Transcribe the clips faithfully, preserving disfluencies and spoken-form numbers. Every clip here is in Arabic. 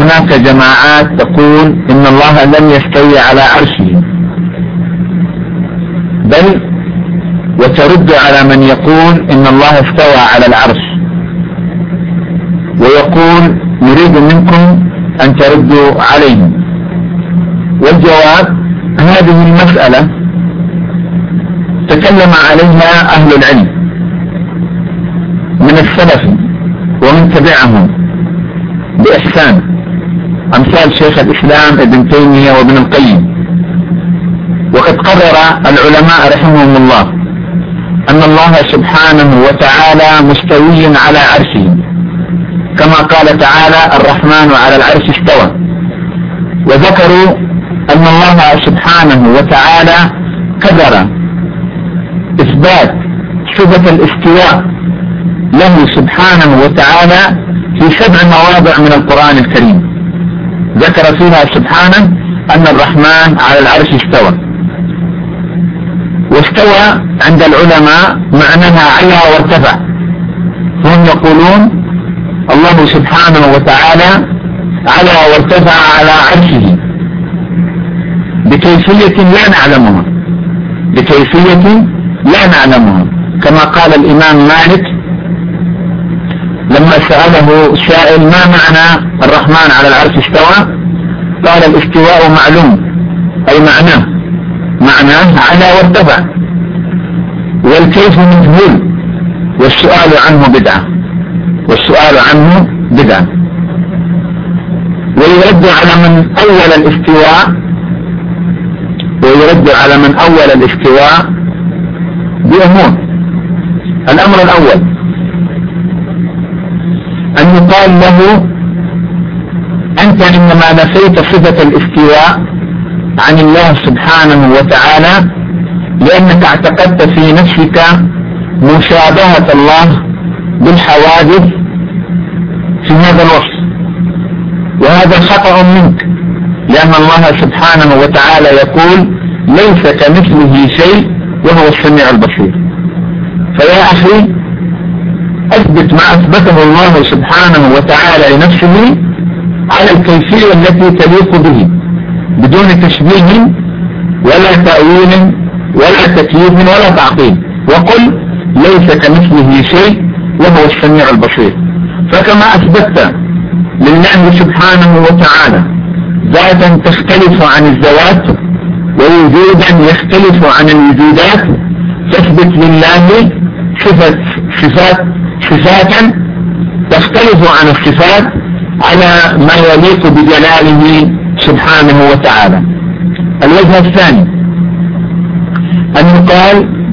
هناك جماعات تقول إن الله لم يستوي على عرشه، بل وترد على من يقول إن الله استوى على العرش، ويقول يريد منكم أن تردوا عليهم. والجواب: هذه المسألة تكلم عليها أهل العلم من السلف ومن تبعهم بإحسان، أمثال شيخ الإسلام ابن تيمية وابن القيم. وقد قرر العلماء رحمهم الله أن الله سبحانه وتعالى مستوي على عرشه، كما قال تعالى: الرحمن على العرش استوى. وذكروا أن الله سبحانه وتعالى قدر إثبات صفة الاستواء له سبحانه وتعالى في سبع مواضع من القرآن الكريم، ذكر فيها سبحانه أن الرحمن على العرش استوى. واستوى عند العلماء معناها علا وارتفع، فهم يقولون الله سبحانه وتعالى علا وارتفع على عرشه بكيفية لا نعلمها بكيفية لا نعلمها كما قال الإمام مالك لما سأله سائل: ما معنى الرحمن على العرش استوى؟ قال: الاستواء معلوم، أي معناه معناه علا وارتفع، والكيف مجهول، والسؤال عنه بدعة والسؤال عنه بدعة. ويرد على من أول الاستواء ويرد على من أول الاستواء بأمور. الأمر الأول أن يقال له: أنت إنما نفيت صفة الاستواء عن الله سبحانه وتعالى لأنك اعتقدت في نفسك مشابهة الله بالحوادث في هذا الوصف، وهذا خطأ منك، لأن الله سبحانه وتعالى يقول: ليس كمثله شيء وهو السميع البصير. فيا أخي، أثبت ما أثبته الله سبحانه وتعالى لنفسه على الكيفية التي تليق به، بدون تشبيه ولا تأويل ولا تكييف ولا تعطيل، وقل: ليس كمثله شيء وهو السميع البصير. فكما أثبتت لله سبحانه وتعالى ذاتا تختلف عن الذوات ووجودا يختلف عن الوجودات، تثبت لله صفة صفات صفاتا تختلف عن الصفات على ما يليق بجلاله سبحانه وتعالى. الوجه الثاني أن يقال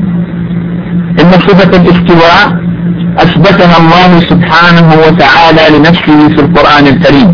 إن صفة الاستواء أثبتها الله سبحانه وتعالى لنفسه في القرآن الكريم،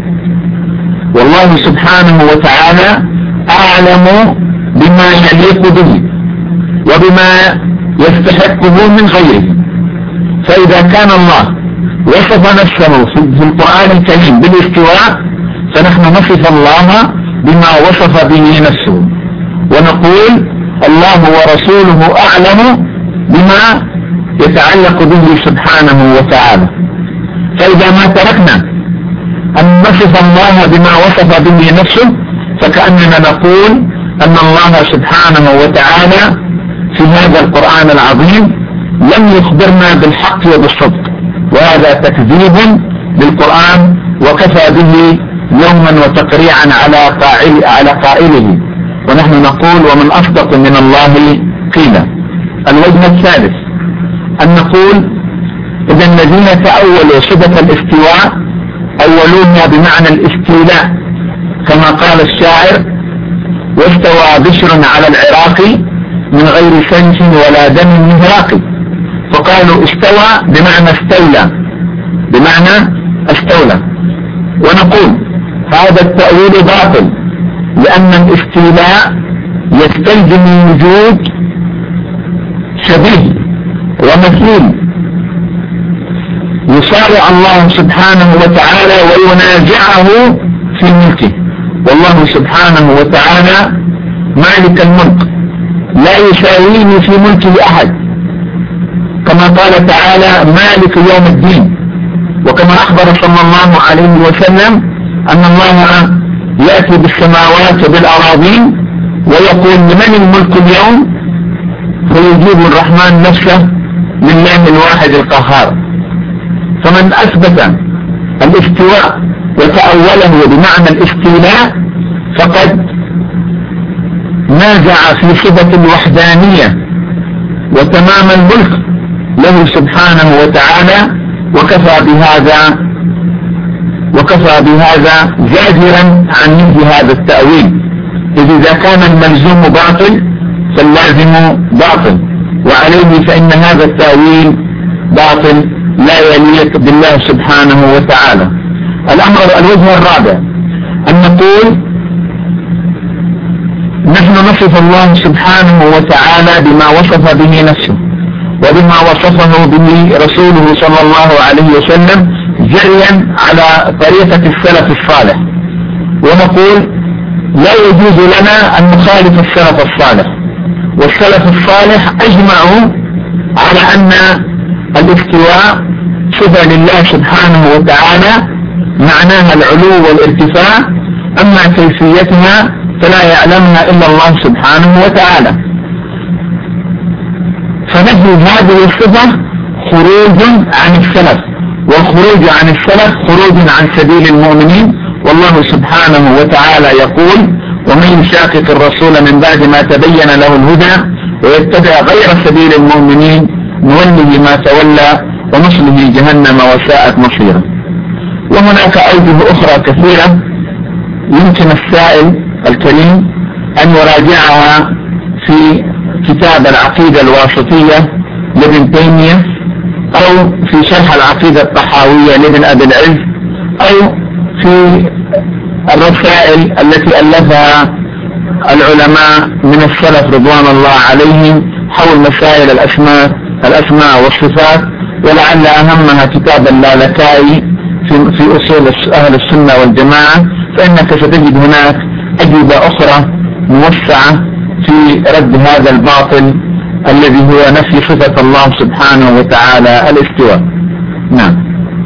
والله سبحانه وتعالى أعلم بما يليق به وبما يستحقه من غيره. فإذا كان الله وصف نفسه في القرآن الكريم بالاستواء، فنحن نصف الله بما وصف به نفسه، ونقول: الله ورسوله أعلم بما يتعلق به سبحانه وتعالى. فإذا ما تركنا أن نصف الله بما وصف به نفسه، فكأننا نقول أن الله سبحانه وتعالى في هذا القرآن العظيم لم يخبرنا بالحق وبالصدق، وهذا تكذيب للقرآن وكفى به يوما وتقريعا على قائل على قائله. ونحن نقول: ومن أصدق من الله قيلا. الوجه الثالث أن نقول: إذا الذين تأولوا صفة الاستواء أولوها بمعنى الاستيلاء، كما قال الشاعر: واستوى بشر على العراق من غير شمس ولا دم مهراق. فقالوا استوى بمعنى استولى بمعنى استولى ونقول: هذا التأويل باطل، لأن الاستيلاء يستلزم وجود شبيه ومثيل يصارع الله سبحانه وتعالى وينازعه في ملكه، والله سبحانه وتعالى مالك الملك لا يساويه في ملكه أحد، كما قال تعالى: مالك يوم الدين. وكما أخبر صلى الله عليه وسلم أن الله يأتي بالسماوات وبالأراضين ويقول لمن الملك اليوم، فيجيب الرحمن نفسه لله الواحد القهار. فمن أثبت الاستواء وتأوله بمعنى الاستيلاء فقد نازع في صفة الوحدانية وتمام الملك له سبحانه وتعالى، وكفى بهذا وكفى بهذا زاجرا عن مثل هذا التأويل. إذ إذا كان الملزوم باطل فاللازم باطل، وعليه فإن هذا التأويل باطل لا يليق بالله سبحانه وتعالى. الأمر الوجه الرابع أن نقول نحن نصف الله سبحانه وتعالى بما وصف به نفسه وبما وصفه به رسوله صلى الله عليه وسلم جريا على طريقة السلف الصالح، ونقول لا يجوز لنا أن نخالف السلف الصالح. والسلف الصالح أجمعوا على أن الاستواء صفة لله سبحانه وتعالى معناها العلو والارتفاع، أما كيفيتها فلا يعلمها إلا الله سبحانه وتعالى. فنفي هذه الصفة خروج عن السلف، والخروج عن السلف خروج عن سبيل المؤمنين. والله سبحانه وتعالى يقول: ومن يشاقق الرسول من بعد ما تبين له الهدى ويتبع غير سبيل المؤمنين نوله ما تولى ونصله جهنم وساءت مصيرا. وهناك أوجه أخرى كثيرة يمكن السائل الكريم أن يراجعها في كتاب العقيدة الواسطية لابن تيمية، أو في شرح العقيدة الطحاوية لابن أبي العز، أو في الرسائل التي ألفها العلماء من السلف رضوان الله عليهم حول مسائل الأسماء الأسماء والصفات، ولعل أهمها كتاب اللالكائي في, في أصول أهل السنة والجماعة. فإنك ستجد هناك أجوبة أخرى موسعة في رد هذا الباطل الذي هو نفي صفة الله سبحانه وتعالى الاستواء.